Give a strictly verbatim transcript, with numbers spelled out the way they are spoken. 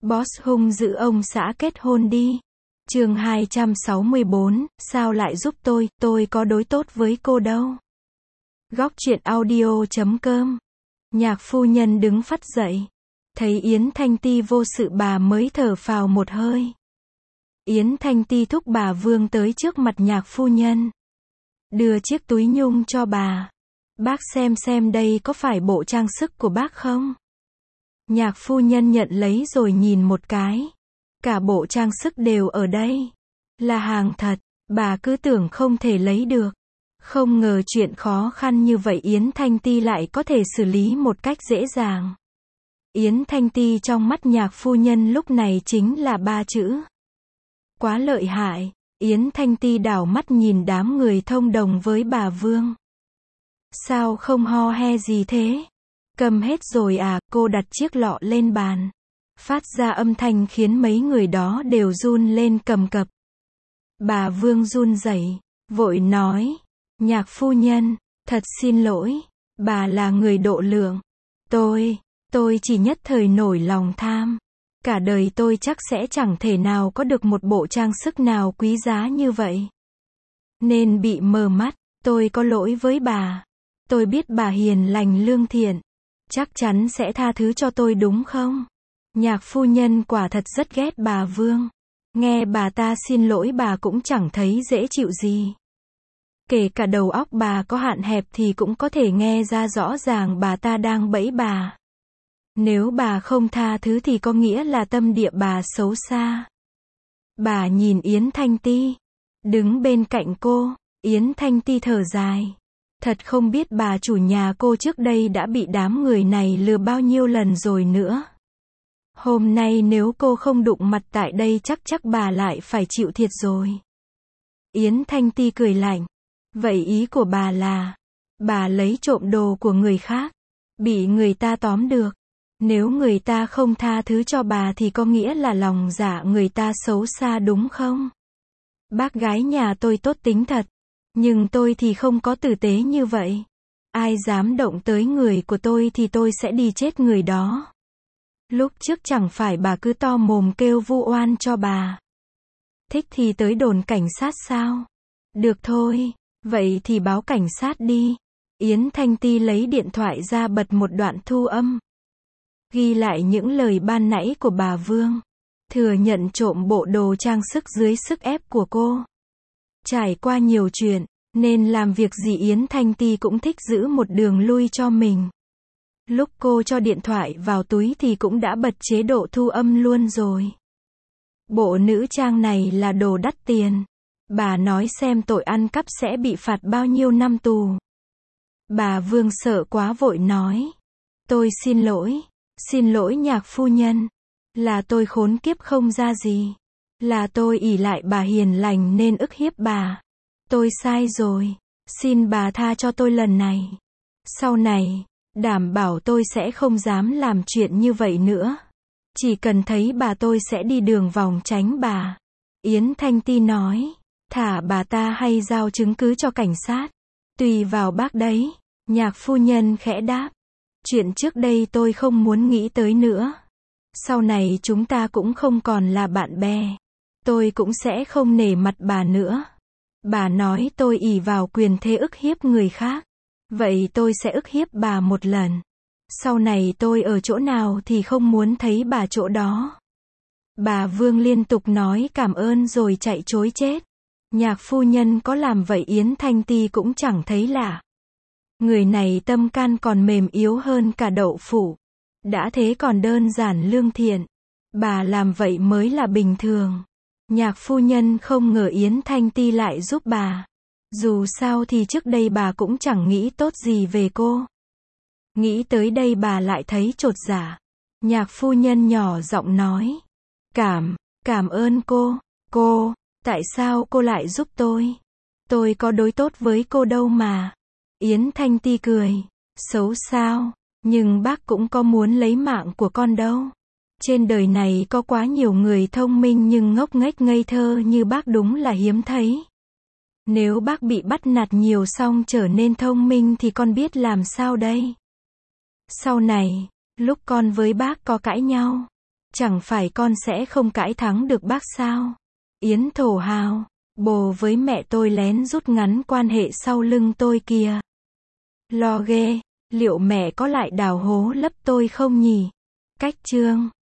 Boss hung dữ ông xã kết hôn đi. Chương hai trăm sáu mươi bốn, sao lại giúp tôi, tôi có đối tốt với cô đâu. Góc truyện audio chấm com. Nhạc phu nhân đứng phắt dậy. Thấy Yến Thanh Ti vô sự bà mới thở phào một hơi. Yến Thanh Ti thúc bà Vương tới trước mặt nhạc phu nhân. Đưa chiếc túi nhung cho bà. Bác xem xem đây có phải bộ trang sức của bác không? Nhạc phu nhân nhận lấy rồi nhìn một cái. Cả bộ trang sức đều ở đây. Là hàng thật, bà cứ tưởng không thể lấy được. Không ngờ chuyện khó khăn như vậy Yến Thanh Ti lại có thể xử lý một cách dễ dàng. Yến Thanh Ti trong mắt nhạc phu nhân lúc này chính là ba chữ. Quá lợi hại. Yến Thanh Ti đảo mắt nhìn đám người thông đồng với bà Vương. Sao không ho he gì thế? Cầm hết rồi à? Cô đặt chiếc lọ lên bàn. Phát ra âm thanh khiến mấy người đó đều run lên cầm cập. Bà Vương run rẩy, vội nói. Nhạc phu nhân, thật xin lỗi. Bà là người độ lượng. Tôi, tôi chỉ nhất thời nổi lòng tham. Cả đời tôi chắc sẽ chẳng thể nào có được một bộ trang sức nào quý giá như vậy. Nên bị mờ mắt, tôi có lỗi với bà. Tôi biết bà hiền lành lương thiện. Chắc chắn sẽ tha thứ cho tôi đúng không? Nhạc phu nhân quả thật rất ghét bà Vương. Nghe bà ta xin lỗi bà cũng chẳng thấy dễ chịu gì. Kể cả đầu óc bà có hạn hẹp thì cũng có thể nghe ra rõ ràng bà ta đang bẫy bà. Nếu bà không tha thứ thì có nghĩa là tâm địa bà xấu xa. Bà nhìn Yến Thanh Ti. Đứng bên cạnh cô, Yến Thanh Ti thở dài. Thật không biết bà chủ nhà cô trước đây đã bị đám người này lừa bao nhiêu lần rồi nữa. Hôm nay nếu cô không đụng mặt tại đây chắc chắc bà lại phải chịu thiệt rồi. Yến Thanh Ti cười lạnh. Vậy ý của bà là, bà lấy trộm đồ của người khác, bị người ta tóm được. Nếu người ta không tha thứ cho bà thì có nghĩa là lòng dạ người ta xấu xa đúng không? Bác gái nhà tôi tốt tính thật, nhưng tôi thì không có tử tế như vậy. Ai dám động tới người của tôi thì tôi sẽ đi chết người đó. Lúc trước chẳng phải bà cứ to mồm kêu vu oan cho bà. Thích thì tới đồn cảnh sát sao? Được thôi, vậy thì báo cảnh sát đi. Yến Thanh Ti lấy điện thoại ra bật một đoạn thu âm. Ghi lại những lời ban nãy của bà Vương. Thừa nhận trộm bộ đồ trang sức dưới sức ép của cô. Trải qua nhiều chuyện, nên làm việc gì Yến Thanh Ti cũng thích giữ một đường lui cho mình. Lúc cô cho điện thoại vào túi thì cũng đã bật chế độ thu âm luôn rồi. Bộ nữ trang này là đồ đắt tiền. Bà nói xem tội ăn cắp sẽ bị phạt bao nhiêu năm tù. Bà Vương sợ quá vội nói. Tôi xin lỗi. Xin lỗi nhạc phu nhân. Là tôi khốn kiếp không ra gì. Là tôi ỷ lại bà hiền lành nên ức hiếp bà. Tôi sai rồi. Xin bà tha cho tôi lần này. Sau này, đảm bảo tôi sẽ không dám làm chuyện như vậy nữa. Chỉ cần thấy bà tôi sẽ đi đường vòng tránh bà. Yến Thanh Ti nói. Thả bà ta hay giao chứng cứ cho cảnh sát. Tùy vào bác đấy. Nhạc phu nhân khẽ đáp. Chuyện trước đây tôi không muốn nghĩ tới nữa. Sau này chúng ta cũng không còn là bạn bè. Tôi cũng sẽ không nể mặt bà nữa. Bà nói tôi ỷ vào quyền thế ức hiếp người khác. Vậy tôi sẽ ức hiếp bà một lần. Sau này tôi ở chỗ nào thì không muốn thấy bà chỗ đó. Bà Vương liên tục nói cảm ơn rồi chạy trối chết. Nhạc phu nhân có làm vậy Yến Thanh Ti cũng chẳng thấy lạ. Người này tâm can còn mềm yếu hơn cả đậu phụ. Đã thế còn đơn giản lương thiện. Bà làm vậy mới là bình thường. Nhạc phu nhân không ngờ Yến Thanh Ti lại giúp bà. Dù sao thì trước đây bà cũng chẳng nghĩ tốt gì về cô. Nghĩ tới đây bà lại thấy chột dạ. Nhạc phu nhân nhỏ giọng nói. Cảm, cảm ơn cô. Cô, tại sao cô lại giúp tôi? Tôi có đối tốt với cô đâu mà. Yến Thanh Ti cười. Xấu sao? Nhưng bác cũng có muốn lấy mạng của con đâu. Trên đời này có quá nhiều người thông minh nhưng ngốc nghếch ngây thơ như bác đúng là hiếm thấy. Nếu bác bị bắt nạt nhiều xong trở nên thông minh thì con biết làm sao đây? Sau này, lúc con với bác có cãi nhau, Chẳng phải con sẽ không cãi thắng được bác sao? Yến thổ hào. Bồ với mẹ tôi lén rút ngắn quan hệ sau lưng tôi kìa. Lo ghê, liệu mẹ có lại đào hố lấp tôi không nhỉ? Cách chương